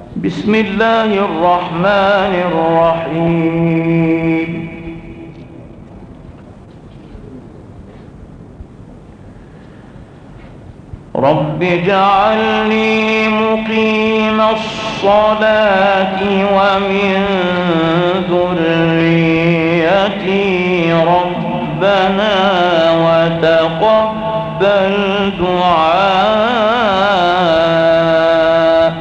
بسم الله الرحمن الرحيم. رب اجعلني مقيم الصلاة ومن ذريتي ربنا وتقبل دعاء.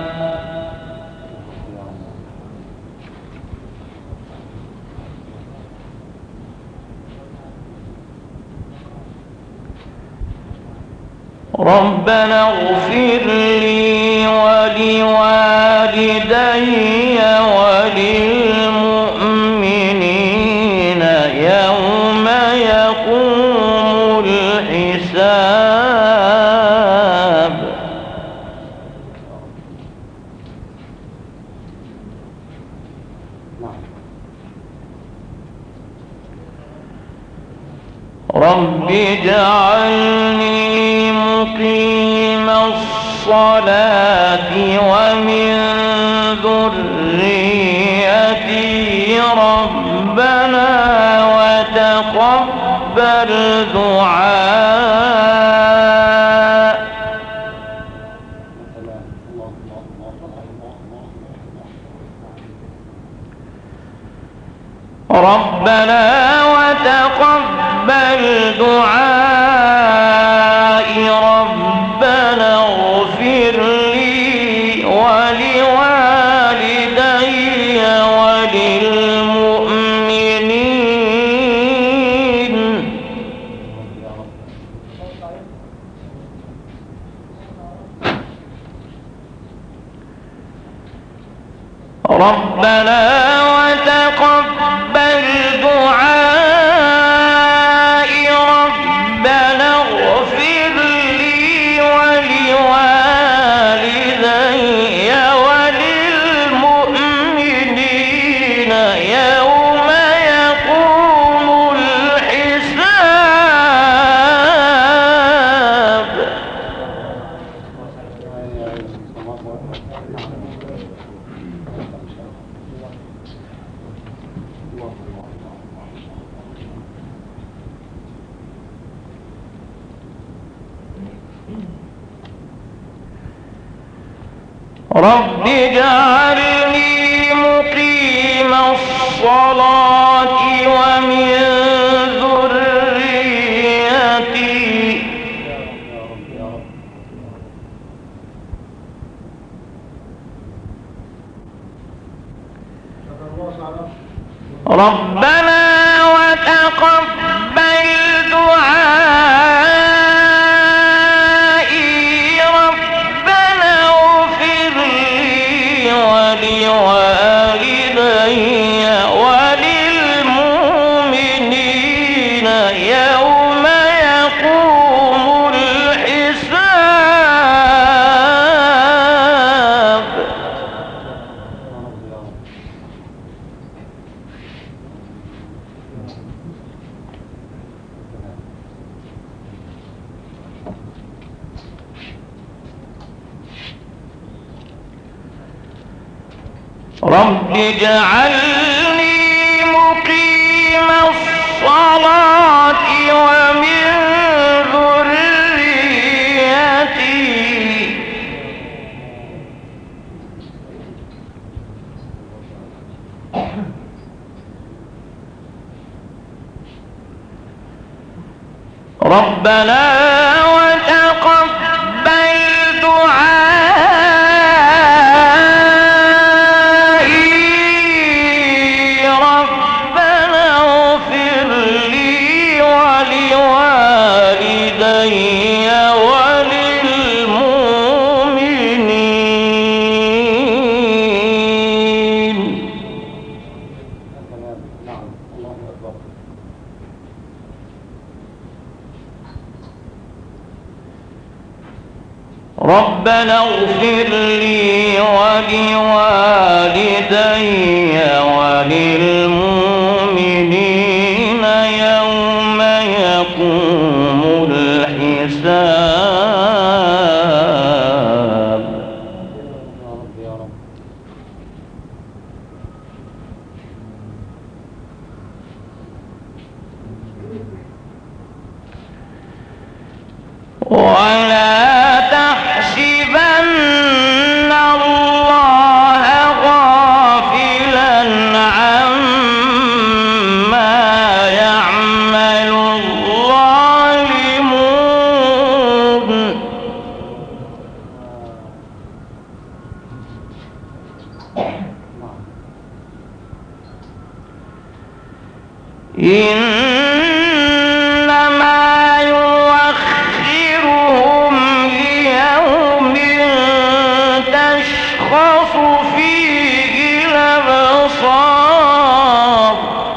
ربنا اغفر لي ولوالدي وللمؤمنين يوم يقوم الحساب. رب اجعلني مقيم الصلاة ومن ذريتي ربنا وتقبل دعاء. ربنا وتقبل دعائي. ربنا اغفر لي ولوالدي وللمؤمنين. ربنا وتقبل دعائي. ربنا اغفر لي ولوالدي وللمؤمنين يوم يقوم الحساب. رب اجعلني مقيم الصلاة ومن ذريتي. ربنا وتقبل دعائي. ربنا اغفر لي ولوالدي وللمؤمنين يوم يقوم الحساب. رب اجعلني مقيم الصلاة ومن ذريتي. ربنا وتقبل دعائي. ربنا اغفر لي ولوالدي وللمؤمنين. ربنا اغفر لي ولوالدي وللمؤمنين يوم يقوم الحساب. إنما يؤخرهم ليوم تشخص فيه الأبصار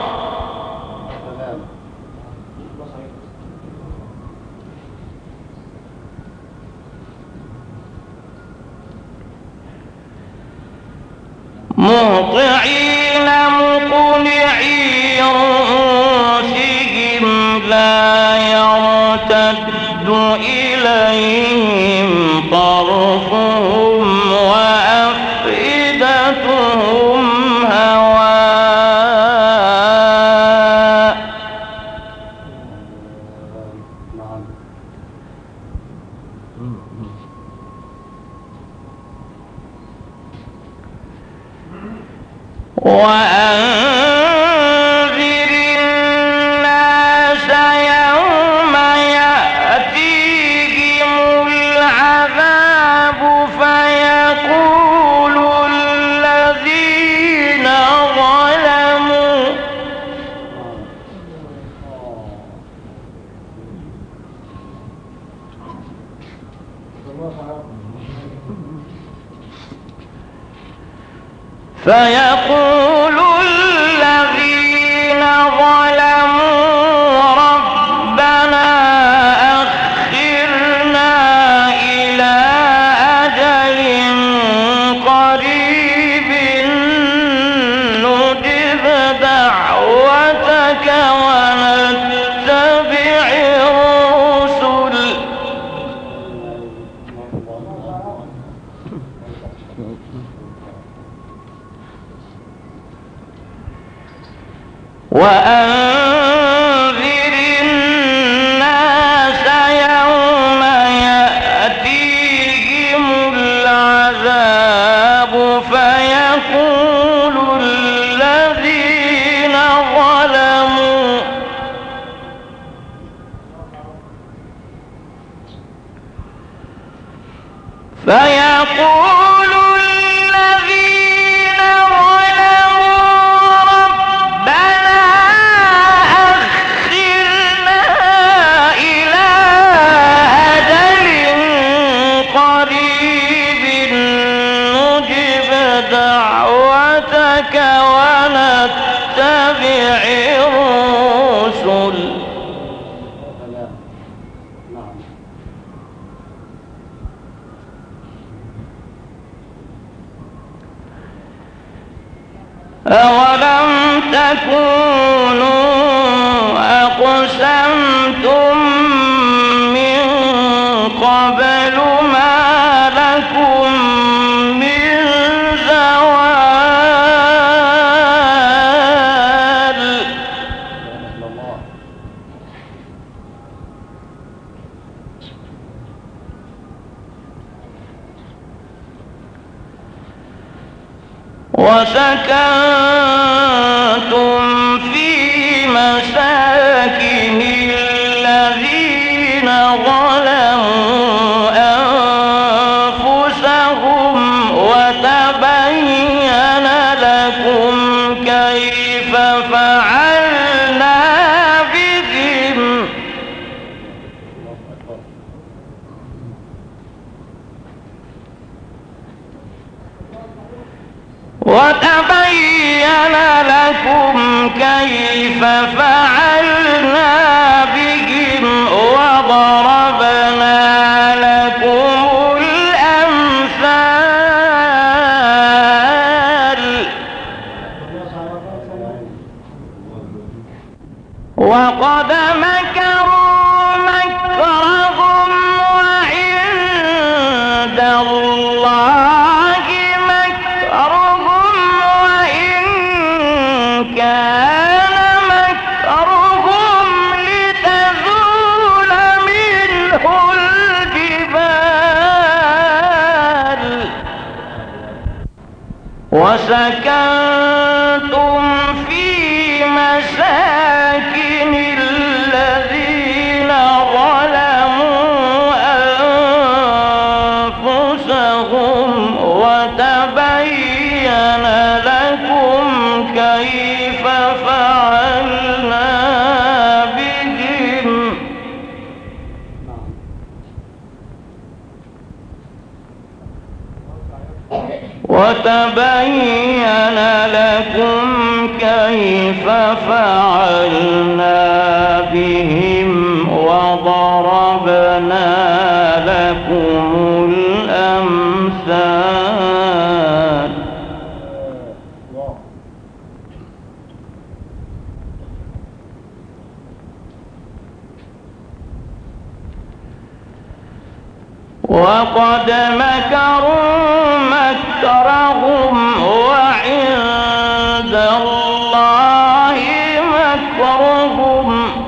مهطعين مقنعي رؤوسهم لا يرتد إليهم طرفهم وأفئدتهم هواء وأنذر الناس يوم يأتيهم العذاب فيقول الذين ظلموا ربنا أخرنا إلى أجل قريب نجب دعوتك ونتبع الرسل وأنذر الناس يوم يأتيهم العذاب فيقول الذين ظلموا ربنا أخرنا إلى أجل قريب نجب دعوتك ونتبع الرسل أولم تكونوا أقسمتم من قبل ما لكم من زوال وسكنتم في مساكن الذين ظلموا أنفسهم وتبين لكم كيف فعلنا بهم وضربنا لكم الأمثال وقد مكروا مكرهم وعند الله مكرهم وإن كان مكرهم لتزول منه الجبال وسكنتم في مساكن الذين ظلموا أنفسهم وتبين لكم كيف فعلنا وتبين لكم كيف فعلنا بهم وضربنا لكم الأمثال. وقد مكروا مكرهم وعند الله مكرهم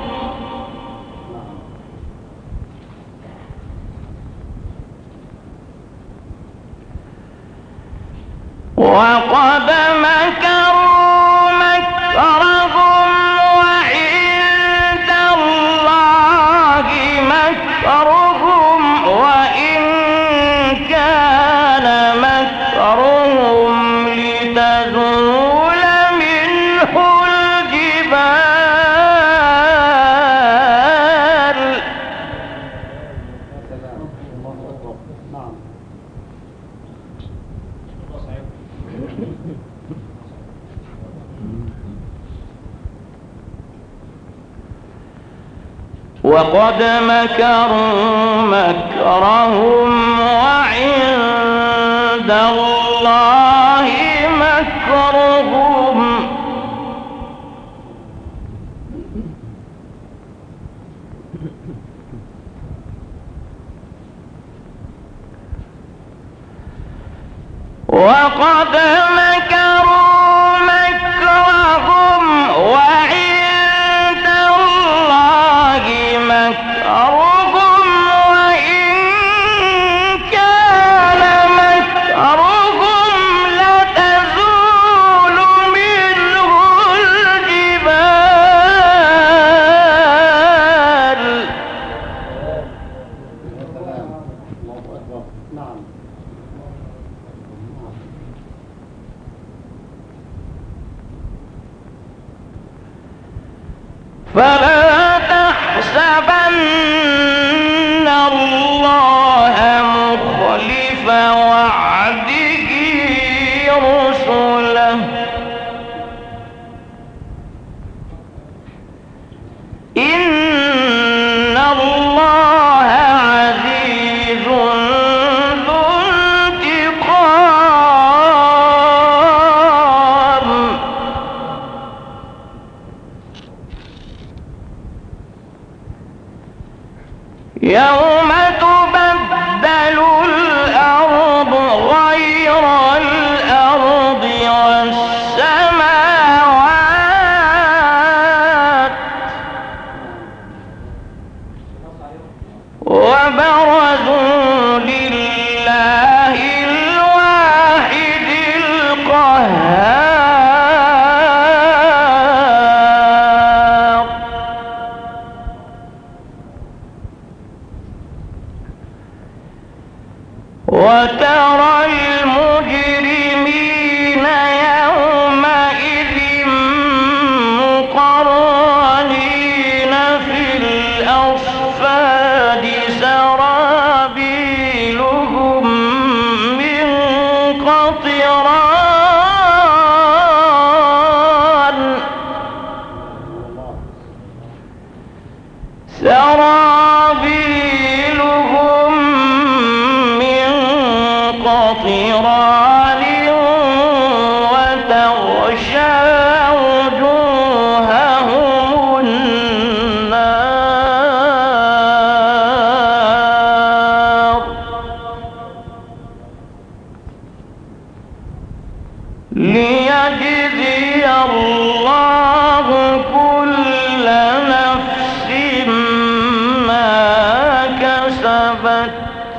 وقد مكروا مكرهم وعند الله مكرهم وإن كان مكرهم لتزول منه الجبال. وقد مكروا مكرهم وعند الله مكرهم وقد مكروا مكرهم وعند الله مكرهم وإن كان مكرهم لتزول منه الجبال. فلا تحسبن الله مخلف وعده رسله إن الله عزيز ذو انتقام. يوم تبدل الأرض غير الأرض والسماوات وبرزوا لله الواحد القهار. وترى المجرمين يومئذ مقرنين في الأصفاد سرابيلهم من قطران سرابيلهم من قطران وتغشى وجوههم النار. ليجزي الله كل نفس ما كسبت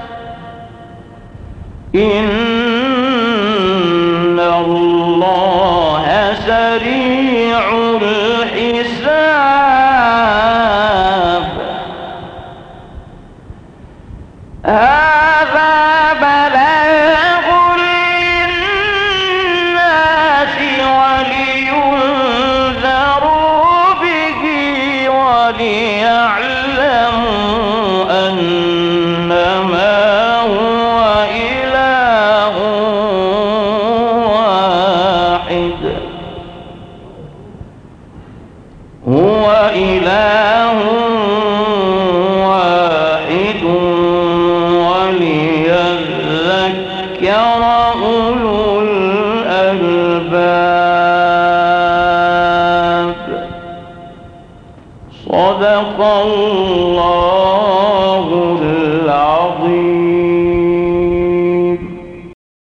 إن الله سريع الحساب. هذا بلاغ للناس ولينذروا صدق الله